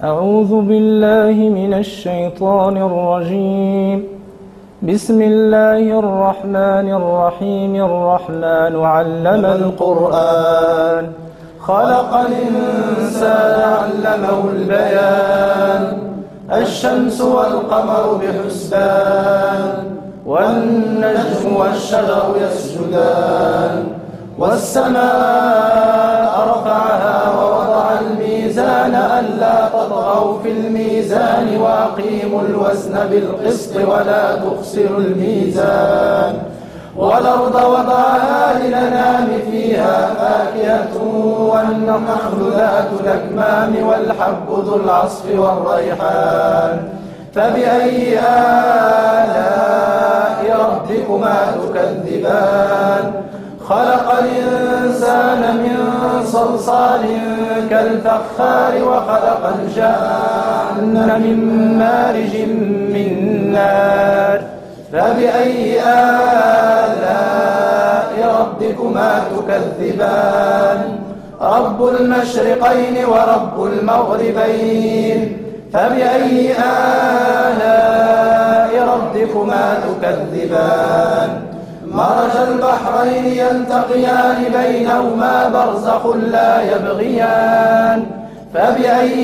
أعوذ بالله من الشيطان الرجيم. بسم الله الرحمن الرحيم. الرحمن علم القرآن، خلق الإنسان علمه البيان. الشمس والقمر بحسبان، والنجم والشجر يسجدان. والسماء رفعها ووضع الميزان ألا تطغوا في الميزان وأقيموا الوزن بالقسط ولا تخسروا الميزان. والأرض وضعها للأنام فيها فاكهة والنخل ذات الأكمام والحب ذو العصف والريحان. فبأي آلاء ربكما تكذبان؟ خلق الإنسان من صلصال كالفخار وخلق الجان من مارج من نار. فبأي آلاء ربكما تكذبان؟ رب المشرقين ورب المغربين. فبأي آلاء ربكما تكذبان؟ مرج البحرين يلتقيان بينهما برزخ لا يبغيان. فبأي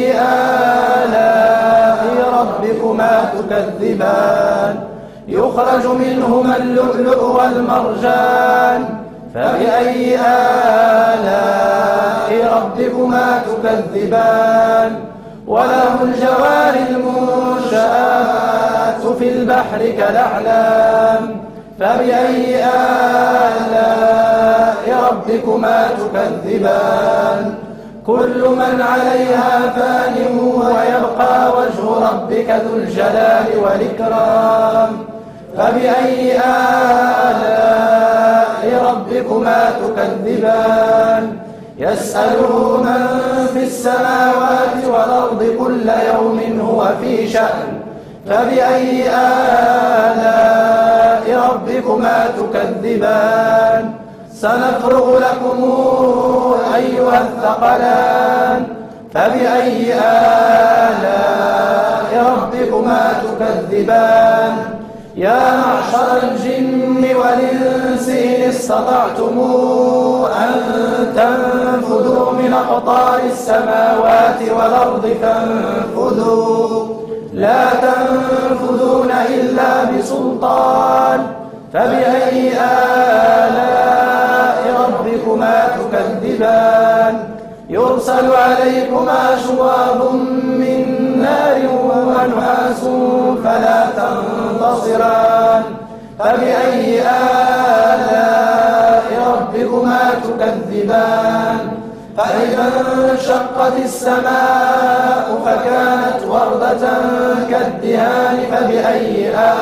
آلاء ربكما تكذبان؟ يخرج منهما اللؤلؤ والمرجان. فبأي آلاء ربكما تكذبان؟ وله الجوار المنشآت في البحر كالأعلام. فبأي آلاء ربكما تكذبان؟ كل من عليها فان ويبقى وجه ربك ذو الجلال والإكرام. فبأي آلاء ربكما تكذبان؟ يسأله من في السماوات والأرض كل يوم هو في شأن. فبأي آلاء ربكما تكذبان؟ سنفرغ لكم أيها الثقلان. فبأي آلاء ربكما تكذبان؟ يا معشر الجن والإنس إن استطعتم أن تنفذوا من أقطار السماوات والأرض فانفذوا، لا تنفذون إلا بسلطان. فبأي آلاء ربكما تكذبان؟ يرسل عليكما شواظ من نار ونحاس فلا تنتصران. فبأي آلاء ربكما تكذبان؟ فإذا انشقت السماء فكانت وردة كالدهان. فبأي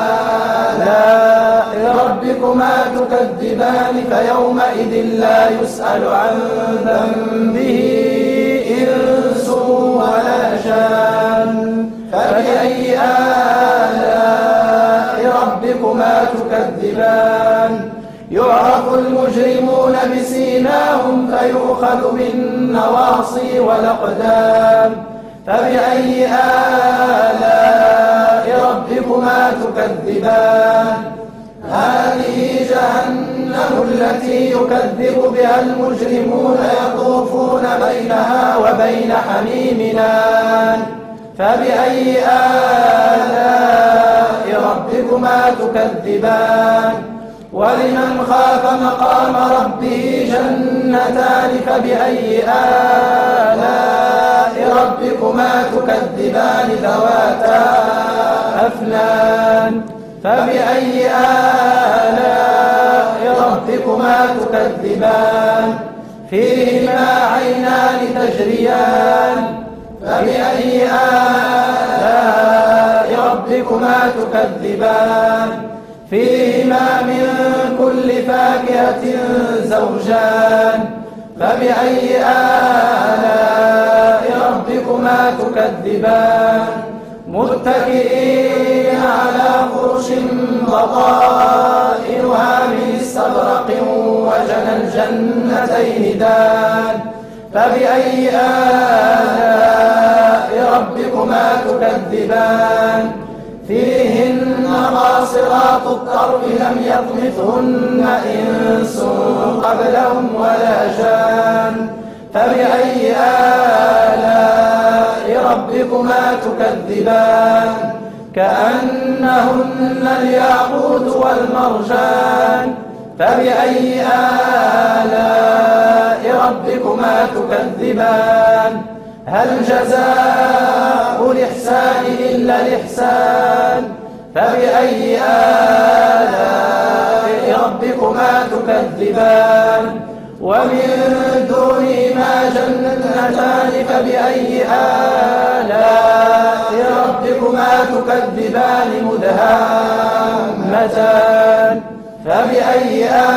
آلاء ربكما تكذبان؟ فيومئذ لا يسأل عن ذنبه إنس ولا جان. فبأي آلاء ربكما تكذبان؟ يعرف المجرمون بسيماهم فيؤخذ بالنواصي والأقدام. فبأي آلاء ربكما تكذبان؟ هذه جهنم التي يكذب بها المجرمون يطوفون بينها وبين حميم آن. فبأي آلاء ربكما تكذبان؟ ولمن خاف مقام ربه جنتان. فبأي آلاء ربكما تكذبان؟ ذواتا أفنان. فبأي آلاء ربكما تكذبان؟ فيهما عينان تجريان. فبأي آلاء ربكما تكذبان؟ فيهما من كل فاكهة زوجان. فبأي آلاء ربكما تكذبان؟ متكئين على فرش بطائنها من استبرق وجنى الجنتين دان. فبأي آلاء ربكما تكذبان فيهن قاصرات الطرف لم يطمثهن إنس قبلهم ولا جان فبأي آلاء ربكما تكذبان كأنهن الياقوت والمرجان فبأي آلاء ربكما تكذبان هل جزاء الإحسان إلا الإحسان فبأي آلاء ربكما تكذبان ومن دونهما جنتان فبأي آلاء ربكما تكذبان مدهامتان فبأي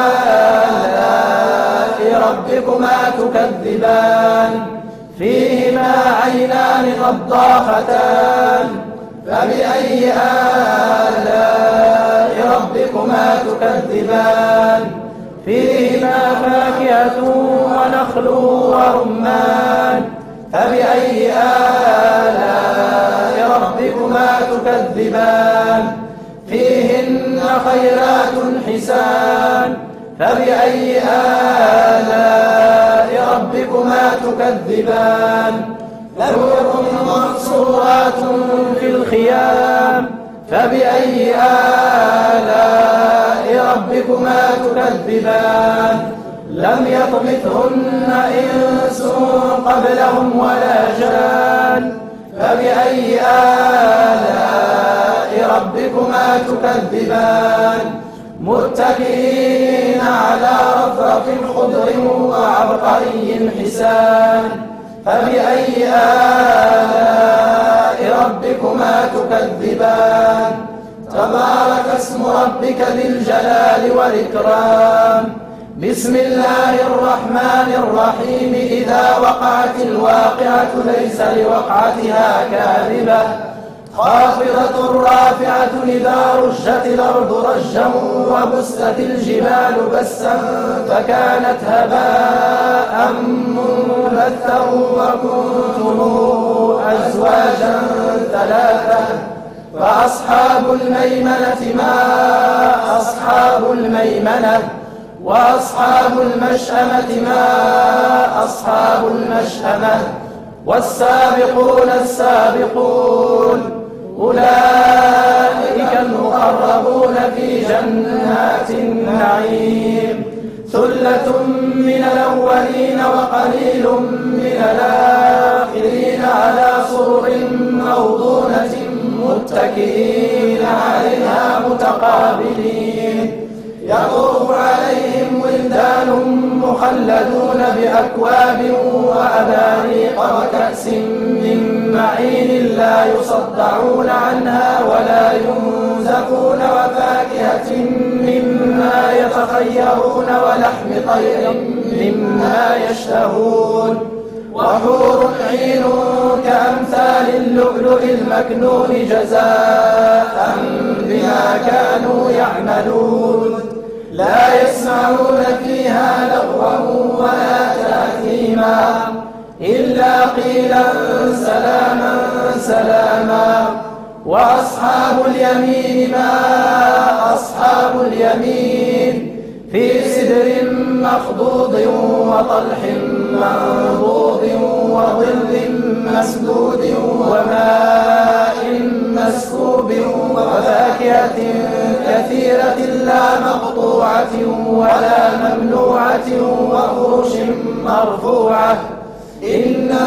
آلاء ربكما تكذبان فيهما عينان نضاختان فبأي آلاء ربكما تكذبان فيهما فاكهة ونخل ورمان فبأي آلاء ربكما تكذبان فيهن خيرات حسان فبأي آلاء ربكما تكذبان حور مقصورات في الخيام فبأي آلاء ربكما تكذبان لم يطمثهن إنس قبلهم ولا جان فبأي آلاء ربكما تكذبان متكئين على رفرف خضر وعبقري حسان فبأي آلاء ربكما تكذبان تبارك اسم ربك ذي الجلال والإكرام بسم الله الرحمن الرحيم إذا وقعت الواقعة ليس لوقعتها كاذبة خافضة رافعة إذا رجت الأرض رجا وبست الجبال بسا فكانت هباء منبثا وكنتم أزواجا ثلاثة فأصحاب الميمنة ما أصحاب الميمنة وأصحاب المشأمة ما أصحاب المشأمة والسابقون السابقون أولئك المقربون في جنات النعيم ثلة من الأولين وقليل من الآخرين على سرر موضونة متكئين عليها متقابلين يطوف عليهم ولدان مخلدون بأكواب وأباريق وكأس من معين لا يصدعون عنها ولا ينزفون وفاكهة مما يتخيرون ولحم طير مما يشتهون وحور عين كأمثال اللؤلؤ المكنون جزاء بما كانوا يعملون لا يسمعون فيها لغوا ولا تأثيما إلا قيلا سلاما سلاما وأصحاب اليمين ما أصحاب اليمين في سدر مخضود وطلح منضود وظل مسدود وماء مسكوب وفاكهة كثيرة لا مقطوعة ولا ممنوعة وفرش مرفوعة إنا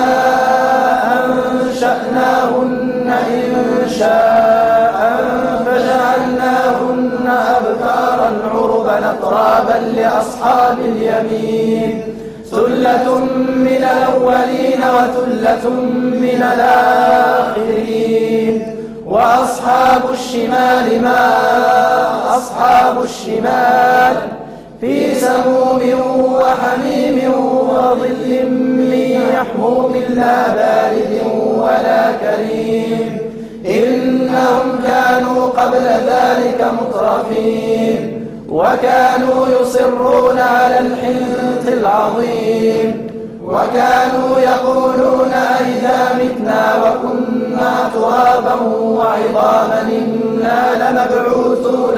أنشأناهن إنشاء فجعلناهن أبكارا عربا أترابا لأصحاب اليمين ثلة من الأولين وثلة من الآخرين وأصحاب الشمال ما أصحاب الشمال في سموم وحميم وظل من يحموم لا بارد ولا كريم إنهم كانوا قبل ذلك مترفين وكانوا يصرون على الحنث العظيم وكانوا يقولون أئذا متنا وكنا ترابا وعظاما إنا لمبعوثون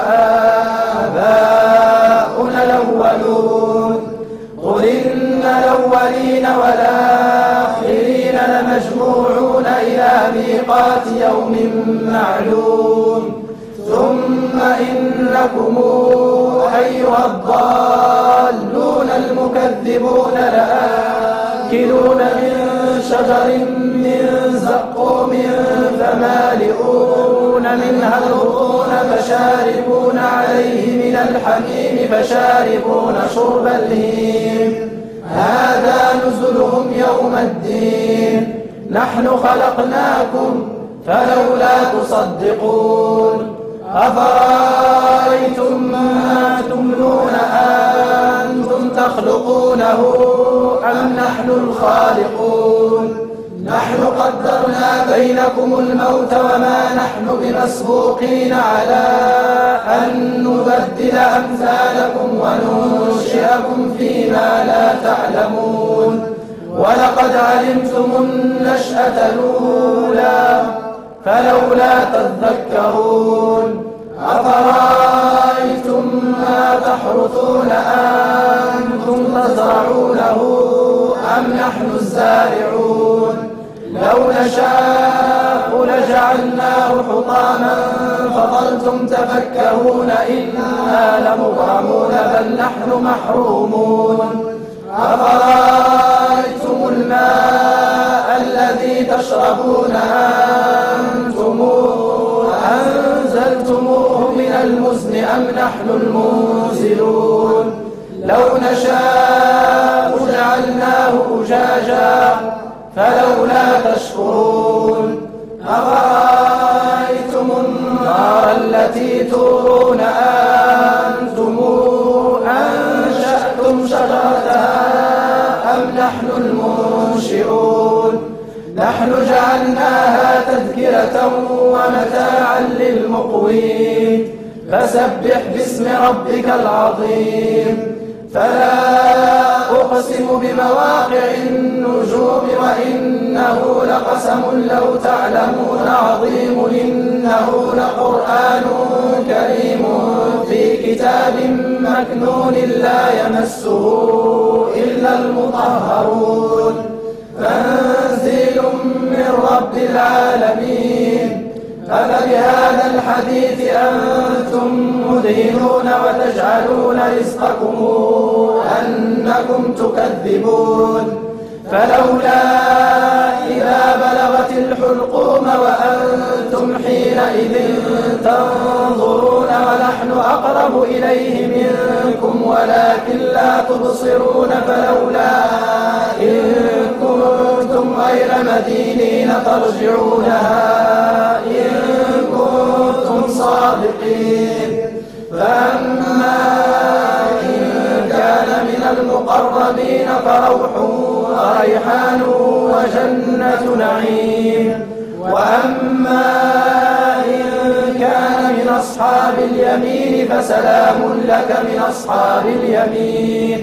وآباؤنا الأولون قل إن الأولين والآخرين لمجموعون إلى ميقات يوم معلوم ثم إنكم أيها الضالون المكذبون لآكلون من شجر من زقوم فمالئون منها البطون فشاربون عليه من الحميم فشاربون شرب الهيم هذا نزلهم يوم الدين نحن خلقناكم فلولا تصدقون أفرأيتم ما تمنون أنتم تخلقونه أم نحن الخالقون نحن قدرنا بينكم الموت وما نحن بمسبوقين على أن نبدل أمثالكم وننشئكم فيما لا تعلمون ولقد علمتم النشأة الأولى فلولا تذكرون أفرأيتم ما تحرثون أنتم تزرعونه أم نحن الزارعون لو نشاء لجعلناه حطاما فظلتم تفكهون إنا لمغرمون بل نحن محرومون أفرأيتم الماء الذي تشربون أنتم أنزلتموه من المزن أم نحن المنزلون لو نشاء جعلناه أجاجا فلولا تشكرون أفرأيتم النار التي تورون أنتم أنشأتم شجرتها أم نحن المنشئون نحن جعلناها تذكرة ومتاعا للمقوين فسبح باسم ربك العظيم فلا أقسم بمواقع النجوم وإنه لقسم لو تعلمون عظيم إنه لقرآن كريم في كتاب مكنون لا يمسه إلا المطهرون تنزيل من رب العالمين أفبهذا الحديث أنتم مدهنون وتجعلون رزقكم أنكم تكذبون فلولا إذا بلغت الحلقوم وأنتم حينئذ تنظرون ونحن أقرب إليه منكم ولكن لا تبصرون فلولا إن كنتم غير مدينين ترجعونها إن كنتم صادقين فأما إن كان من المقربين فروح وريحان وجنة نعيم وأما إن كان من أصحاب اليمين فسلام لك من أصحاب اليمين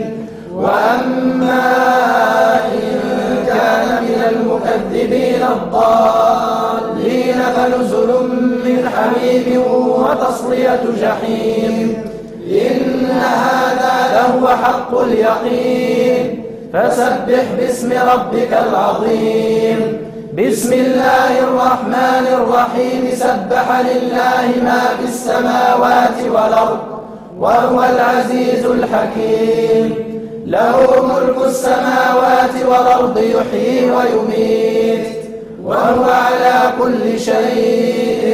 وأما إن كان من المكذبين الضالين فنزل من حميم وتصلية جحيم إن هذا لهو حق اليقين فسبح باسم ربك العظيم بسم الله الرحمن الرحيم سبح لله ما في السماوات والأرض وهو العزيز الحكيم له ملك السماوات والأرض يحيي ويميت وهو على كل شيء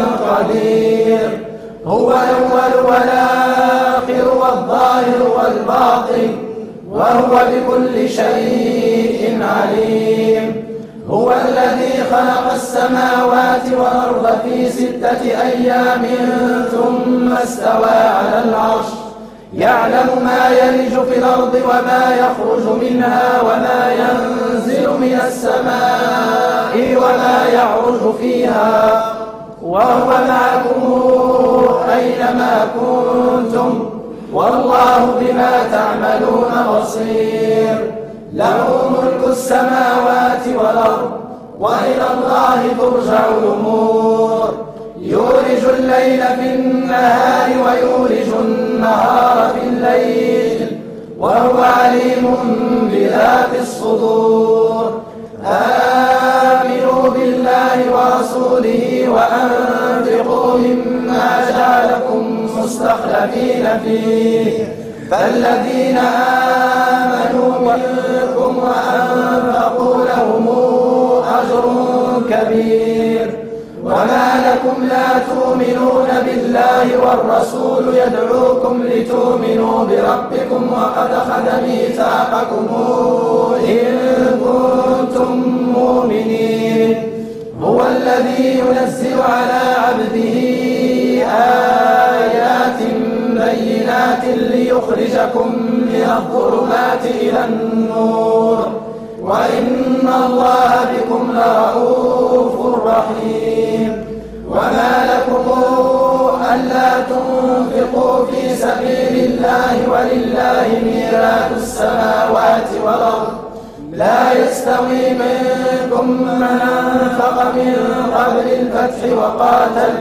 قدير هو الأول والآخر والظاهر والباطن وهو بكل شيء عليم هو الذي خلق السماوات والأرض في 6 أيام ثم استوى على العرش يعلم ما يلج في الأرض وما يخرج منها وما ينزل من السماء وما يعرج فيها وهو معكم أينما كنتم والله بما تعملون بصير له ملك السماوات والأرض وإلى الله ترجع الأمور. يولج الليل في النهار ويولج النهار في الليل وهو عليم بذات الصدور. آمنوا بالله ورسوله وأنفقوا مما جعلكم مستخلفين فيه، فالذين آمنوا منكم وأنفقوا لهم أجر كبير. وما لكم لا تؤمنون بالله والرسول يدعوكم لتؤمنوا بربكم وقد أخذ ميثاقكم إن كنتم مؤمنين. هو الذي ينزل على عبده آيات بينات ليخرجكم من الظلمات إلى النور وإن الله بكم لرؤوف رحيم. وما لكم ألا تنفقوا في سبيل الله ولله ميراث السماوات والأرض لا يستوي منكم من أنفق من قبل الفتح وقاتل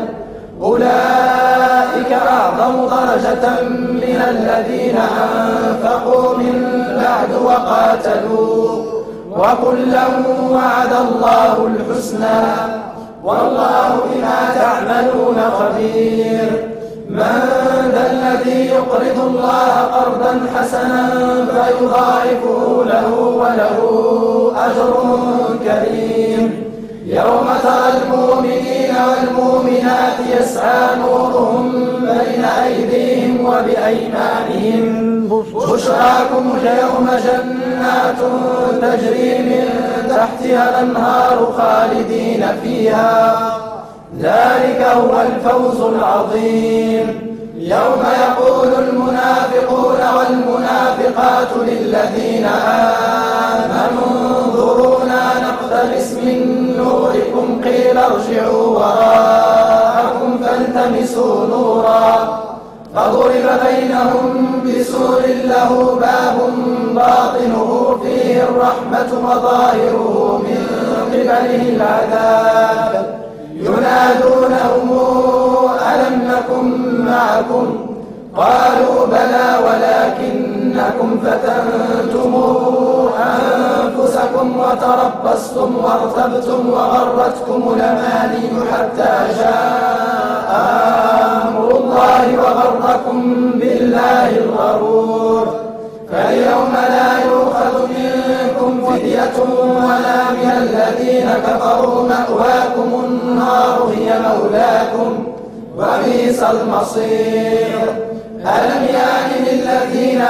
أولئك أعظم درجة من الذين أنفقوا من بعد وقاتلوا وكلا وعد الله الحسنى والله بما تعملون خبير. من ذا الذي يقرض الله قرضا حسنا فيضاعفه له وله أجر كريم. يوم ترى المؤمنين والمؤمنات يسعى نورهم بين أيديهم وبأيمانهم بشراكم اليوم جنات تجري من تحتها الأنهار خالدين فيها ذلك هو الفوز العظيم. يوم يقول المنافقون والمنافقات للذين آمنوا انظرونا نقتبس من نوركم قيل ارجعوا وراءكم فالتمسوا نورا فضرب بينهم بسور له باب باطنه فيه الرحمة وظاهره من قبله العذاب. ينادونهم ألم نكن معكم قالوا بلى ولكنكم فتنتم أنفسكم وتربصتم وارتبتم وغرتكم الأماني حتى جاء أمر الله وغركم بالله الغرور. فاليوم لا يؤخذ منكم فدية ولا من الذين كفروا مأواكم النار هي مولاكم وبئس المصير. ألم يأن للذين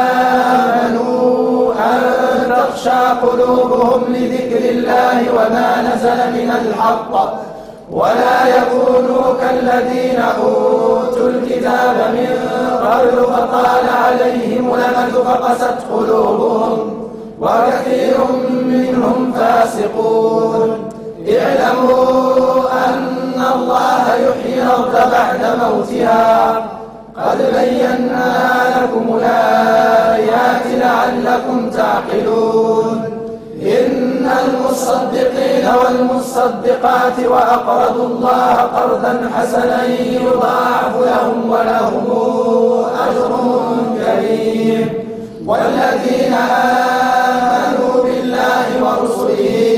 آمنوا أن تخشع قلوبهم لذكر الله وما نزل من الحق ولا يكونوا كالذين أوتوا الكتاب من قبل فطال عليهم الأمد فقست قلوبهم وكثير منهم فاسقون. اعلموا أن الله يحيي الأرض بعد موتها قد بينا لكم الآيات لعلكم تعقلون. إن المصدقين والمصدقات وأقرضوا الله قرضا حسنا يضاعف لهم ولهم أجر كريم. والذين آمنوا بالله ورسله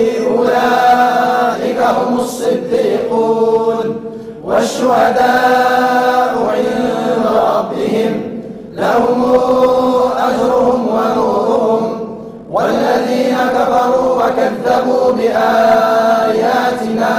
أولئك هم الصديقون والشهداء عند ربهم لهم أجرهم ونورهم. والذين كفروا وكذبوا بآياتنا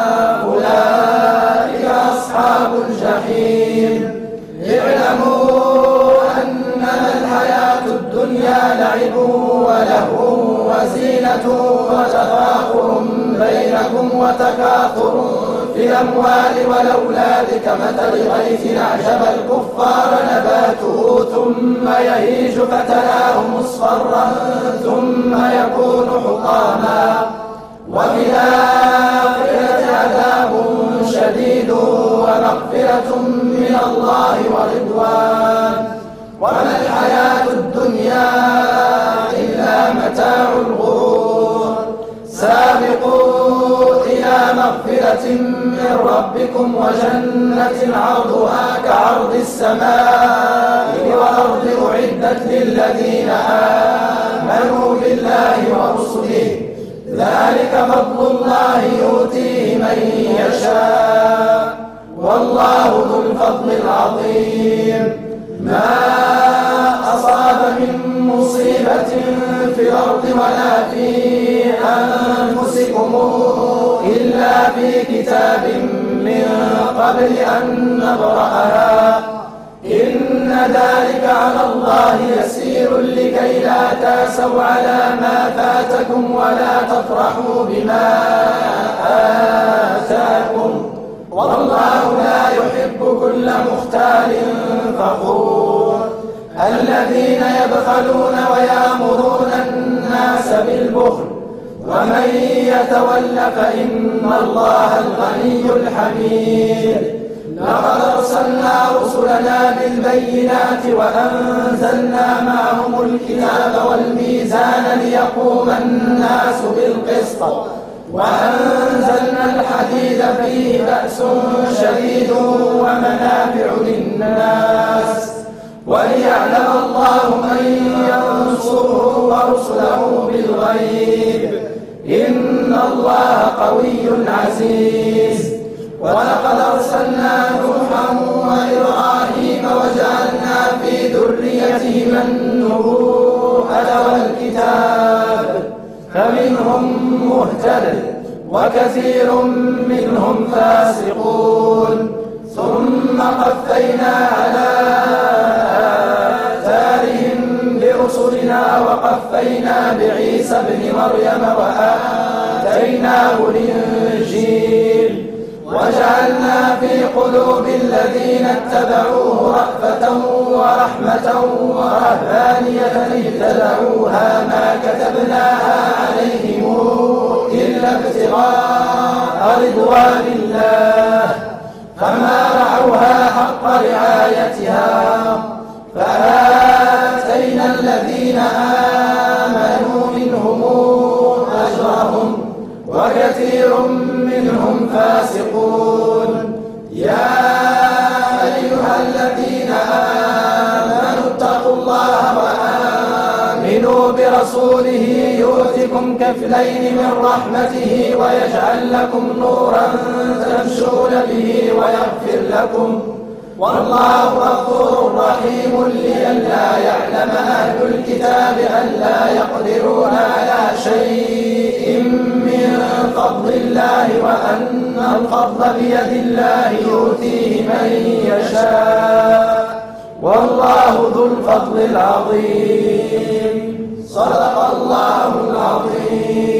أولئك أصحاب الجحيم. اعلموا أنما الحياة الدنيا لعب ولهو وزينة وتفاخر بينكم وتكاثر في الأموال والأولاد كمثل غيث أعجب الكفار نباته ثم يهيج فتراه مصفرا ثم يكون حطاما وفي الآخرة عذاب شديد ومغفرة من الله ورضوان وما الحياة الدنيا إلا موعظة من ربكم وجنة عرضها كعرض السماء والأرض أعدت للذين آمنوا بالله ورسله ذلك فضل الله يؤتيه من يشاء والله ذو الفضل العظيم. ما أصاب من مصيبة في الأرض ولا في أنفسكم إلا في كتاب من قبل أن نبرأها إن ذلك على الله يسير لكي لا تأسوا على ما فاتكم ولا تفرحوا بما آتاكم والله لا يحب كل مختال فخور. الذين يبخلون ويأمرون الناس بالبخل ومن يتول فإن الله الغني الحميد. لقد أرسلنا رسلنا بالبينات وأنزلنا معهم الكتاب والميزان ليقوم الناس بالقسط وأنزلنا الحديد فيه بأس شديد ومنافع للناس وليعلم الله من ينصره ورسله بالغيب إن الله قوي عزيز. ولقد أرسلنا نوحا وإبراهيم وجعلنا في ذريتهما النبوءة والكتاب فمنهم مهتد وكثير منهم فاسقون ثم قفينا على آثارهم برسلنا وقفينا بعيسى ابن مريم وآتيناه الإنجيل وجعلنا في قلوب الذين اتبعوه رأفة ورحمة ورهبانية ابتدعوها ما كتبناها عليهم إلا ابتغاء رضوان الله فما رعوها حق رعايتها فآتينا الذين آمنوا منهم أجرهم وكثير منهم فاسقون. يا أيها الذين آمنوا اتقوا الله وآمنوا برسوله يؤتكم كفلين من رحمته ويجعل لكم نورا تمشون به ويغفر لكم والله غفور رحيم. لئلا يعلم أهل الكتاب ألا يقدرون على شيء من فضل الله وأن الفضل بيد الله يؤتيه من يشاء والله ذو الفضل العظيم. صدق الله العظيم.